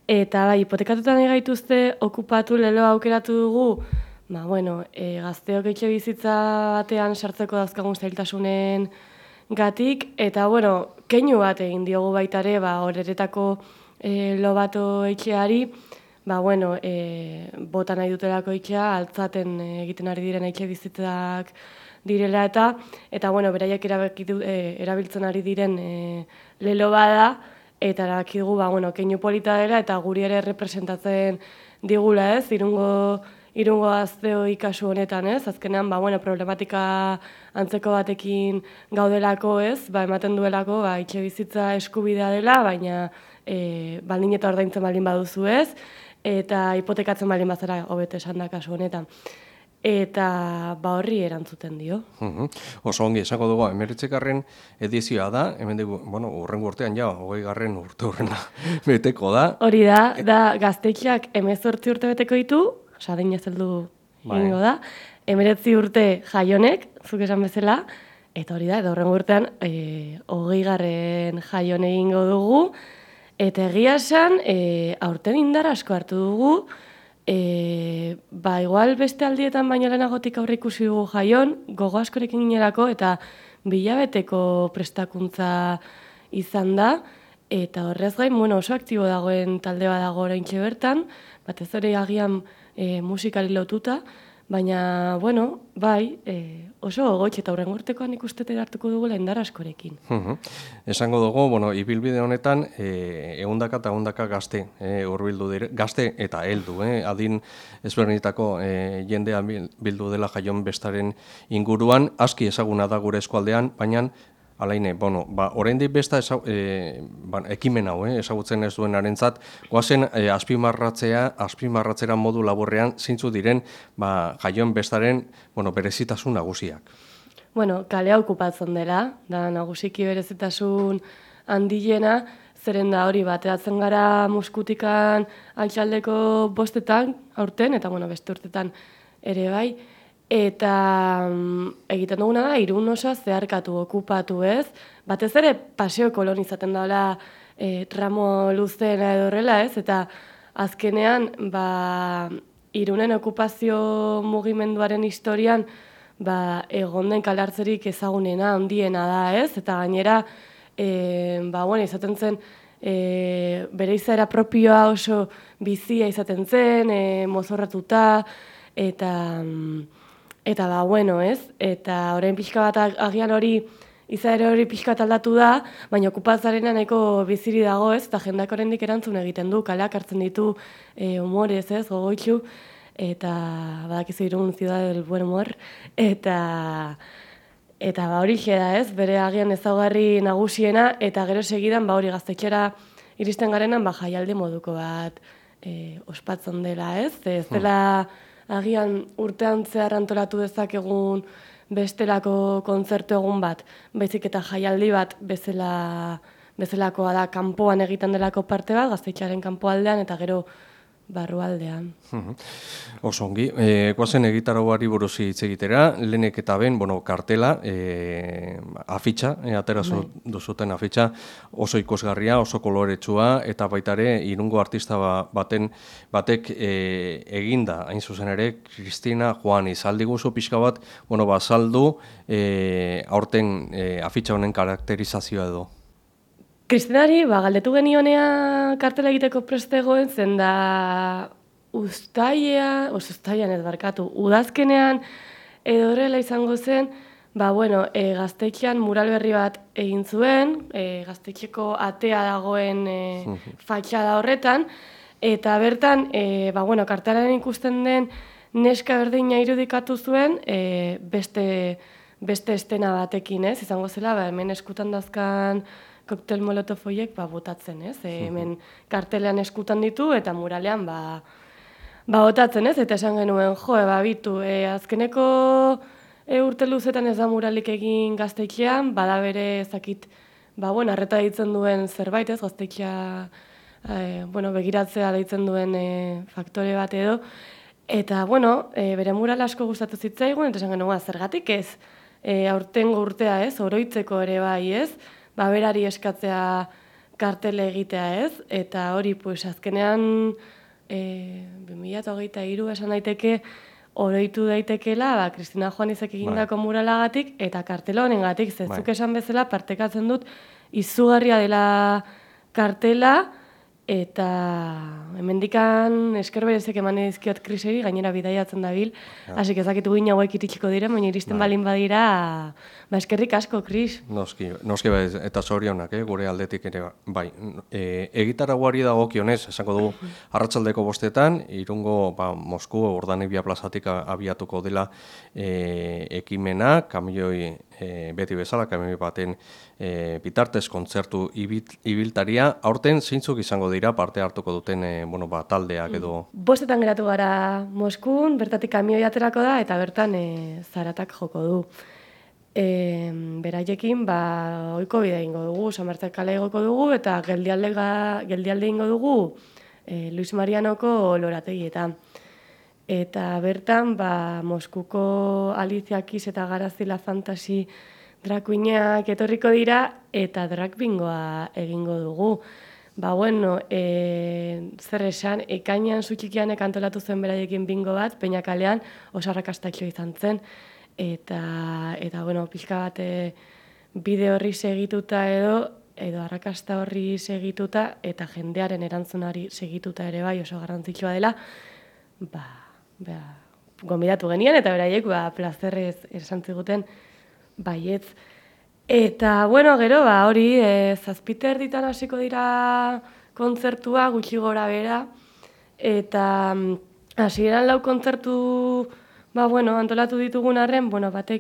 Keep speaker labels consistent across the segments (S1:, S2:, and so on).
S1: Eta bai, hipotekatutan gaituzte okupatu leloa aukeratu dugu, gazteok etxe bizitza batean sartzeko dauzkagun zailtasunen gatik, eta keinu bat egin diogu baita ere, horeretako Lobato etxeari, bota nahi dutelako etxea, altzaten egiten ari diren etxe bizitzak direla eta beraiek erabiltzen ari diren lelo bada, eta erabaki dugu, keinu polita dela, eta guri ere representatzen digula, ez, irungo gazteoi kasu honetan, ez, azkenean, problematika antzeko batekin gaudelako, ez, ematen duelako, etxe bizitza eskubidea dela, baina baldin eta ordaintzen baldin baduzu, ez, eta hipotekatzen baldin bazara hobeto esan da kasu honetan. Eta horri erantzuten dio.
S2: Oso ongi, esango dugu, 19. edizioa da, hemen dugu, urrengo urtean 20. urte horrena beteko da.
S1: Hori da gaztetxeak 18 urte beteko ditu, adin ez heldu egingo da, 19 urte jaionek, zuk esan bezala, eta hori da, urrengo urtean 20. jaion egingo dugu, eta egia esan, aurten indar asko hartu dugu, igual beste aldietan baino lehenagotik aurre ikusi dugu jaion, gogo askorekin ginerako eta bilabeteko prestakuntza izan da, eta horrez gain, oso aktibo dagoen talde bat dago oraintxe bertan, batez ere agian musikari lotuta, baina, oso gogoitz eta horren urtekoan ikustetea hartuko dugu indar askorekin.
S2: Esango dugu, ibilbide honetan, ehundaka eta ehundaka gazte hurbildu dire, gazte eta heldu, adin ezberdinetako jendea bildu dela jaion bestaren inguruan, aski ezaguna da gure eskualdean, baina Alaine, oraindik besta ekimen hau, ezagutzen ez duenarentzat, goazen azpimarratzera modu laburrean zintzu diren jaion bestaren berezitasun nagusiak.
S1: Kalea okupatzen dela, da nagusiki berezitasun handiena, zeren da hori bateatzen gara Muskutikan altxaldeko 5 aurten, eta beste urtetan ere bai, eta egiten duguna da, Irun osoa zeharkatu, okupatu, ez? Batez ere paseo kolon izaten daula tramo luzena edo horrela, ez? Eta azkenean, Irunen okupazio mugimenduaren historian, egon den kalartzerik ezagunena, handiena da, ez? Eta gainera, izaten zen, bere izaera propioa oso bizia izaten zen, mozorratuta, eta ez? Eta orain pixka bat agian hori, izaera hori pixka bat aldatu da, baina okupatzarena nahiko biziri dago, ez? Eta jendak oraindik erantzun egiten du, kaleak hartzen ditu humorez, ez? Gogoitxu, eta badakizu Irun ciudad del buen humor, eta hori da, ez? Bere agian ezaugarri nagusiena, eta gero segidan hori gaztetxera iristen garenan jaialdi moduko bat ospatzen dela, ez? Ez dela agian urtean zehar antolatu dezakegun bestelako kontzertu egun bat, baizik eta jaialdi bat bezalakoa da, kanpoan egiten delako parte bat, gaztetxearen kanpoaldean eta gero barrualdean.
S2: Oso ongi, goazen egitarauari buruz hitz egitera, lehenek eta ben, kartela, afitxa, atera duzuten afitxa, oso ikusgarria, oso koloretsua, eta baita ere, Irungo artista batek eginda, hain zuzen ere, Kristina Juan, izaldi guzu pixka bat, bazaldu, aurten afitxa honen karakterizazioa edo.
S1: Kristinari, galdetu genionea kartela egiteko prestegoen, zen da uztailean ez barkatu, udazkenean edo horrela izango zen, gaztetxean mural berri bat egin zuen, gaztetxeko atea dagoen fatxada horretan, eta bertan, kartelaren ikusten den neska berdina irudikatu zuen, beste estena batekin, ez? Izango zela, hemen eskutan dazkan koktel molotov horiek botatzen, ez? Hemen kartelean eskutan ditu eta muralean botatzen, ez? Eta esan genuen, bitu, azkeneko urte luzetan ez da muralik egin gaztetxean, bada bere ezakit, arreta ditzen duen zerbait, ez? Gaztetxea, begiratzea deitzen duen faktore bat edo. Eta, bere mural asko gustatu zitzaigun, eta esan genuen, zergatik ez? Aurtengo urtea, ez? Oroitzeko ere bai, ez? Berari eskatzea kartele egitea ez, eta hori, pues, azkenean 2023 esan daiteke, oroitu daitekela, Kristina Juanizek egindako muralagatik, eta kartela honengatik, zezuk esan bezala, partekatzen dut, izugarria dela kartela, eta hemendikan esker berezek eman dizkiot Kriseri, gainera bidaiatzen dabil, hasi ezakitu gina hauek iritsiko diren, baina iristen balin badira, eskerrik asko, Kris.
S2: Noski bai, eta zorionak, gure aldetik ere bai. Egitaraguari dagokionez, esango dugu, arratsaldeko 5:00, Irungo Mosku Urdanibia plazatik abiatuko dela ekimena, kamioi beti bezala, kamioi baten bitartez kontzertu ibiltaria. Aurten zeintzuk izango dira parte hartuko duten taldeak edo?
S1: 5:00 geratu gara Moskun, bertatik kamioi aterako da, eta bertan zaratak joko du. Beraiekin, ohiko bidea ingo dugu, San Martin kale igoko dugu, eta geldialde ingo dugu Luis Marianoko lorategietan. Eta bertan, Moskuko Alicia Keys eta Garazila Fantasy drag queenak etorriko dira, eta drag bingoa egingo dugu. Zer esan, ekainean Zutxikianek antolatu zen beraiekin bingo bat, Peinakalean oso arrakastatxo izan zen. Eta pixka bat bide horri segituta edo arrakasta horri segituta, eta jendearen erantzunari segituta ere bai oso garrantzitsua dela, gonbidatu genien, eta beraiek plazerrez esan ziguten baietz. Eta, gero, hori, 7:30 hasiko dira kontzertua, gutxi gora bera, eta hasieran 4 kontzertu antolatu ditugun arren,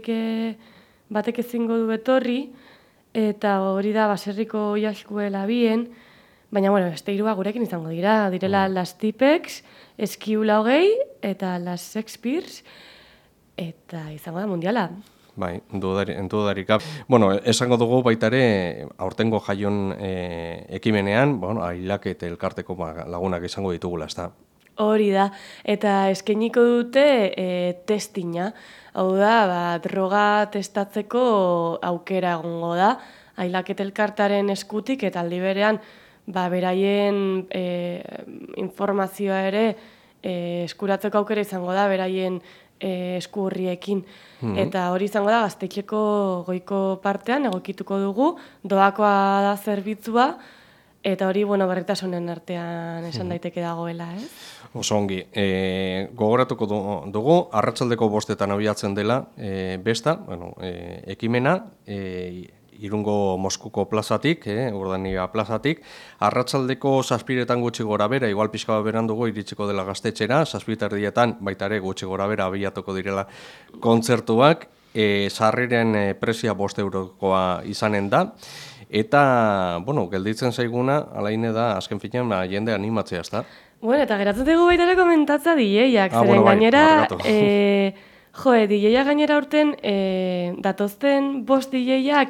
S1: batek ezingo du etorri, eta hori da baserriko Oiazkuela bien, baina, beste 3 gurekin izango direla Las Tipex, Eskiula 20, eta Las Shakespeares, eta izango da mundiala.
S2: Bai, dudarik. Esango dugu baita ere, aurtengo jaion ekimenean, Ailak eta elkarteko lagunak izango ditugula, ez da?
S1: Hori da, eta eskainiko dute testina. Hau da, droga testatzeko aukera egongo da, Ailak eta elkartaren eskutik, eta aldi berean, beraien informazioa ere eskuratzeko aukera izango da, beraien esku horriekin. Eta hori izango da, Gaztetxeko goiko partean egokituko dugu, doakoa da zerbitzua, eta hori, berritasunen artean esan daiteke dagoela, ez?
S2: Oso ongi. Gogoratuko dugu, arratsaldeko 5:00 abiatzen dela besta, ekimena, Irungo Moskuko plazatik, Urdanibia plazatik, arratsaldeko 7:00 gutxi gora bera, igual pixka bat berandugo iritsiko dela Gaztetxera, 7:30 baita ere gutxi gora bera abiatuko direla kontzertuak, sarreren prezioa 5 eurokoa izanen da, eta, gelditzen zaiguna, alaine da, azken finean, jende animatzea, ezta?
S1: Eta geratzen dugu baita ere komentatza DJak, zeren gainera, DJak gainera urten, datozten 5 DJak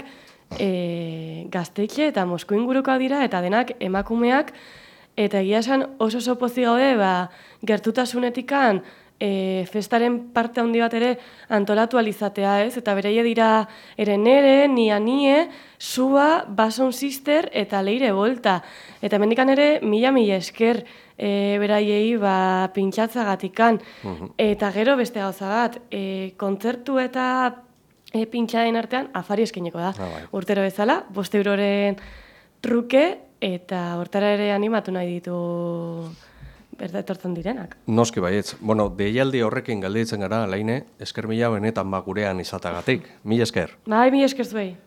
S1: Gaztetxe eta Mosku ingurukoak dira, eta denak emakumeak, eta egia esan oso pozik gaude, gertutasunetikan festaren parte handi bat ere antolatu alizatea, ez? Eta bereie dira Erenere, Nie, Sua, Bason Sister eta Leire Volta. Eta mendikan ere mila esker beraiei pintxatzagatikan. Eta gero beste gauza bat, kontzertu eta pintxaden artean afari eskaineko da. Urtero bezala, 5 euroren truke, eta hortara ere animatu nahi ditu etortzen direnak.
S2: Noski baietz. Deialdi horrekin galditzen gara, Alaine, esker mila benetan gurean izatagatik. Mila esker.
S1: Mila esker zuei.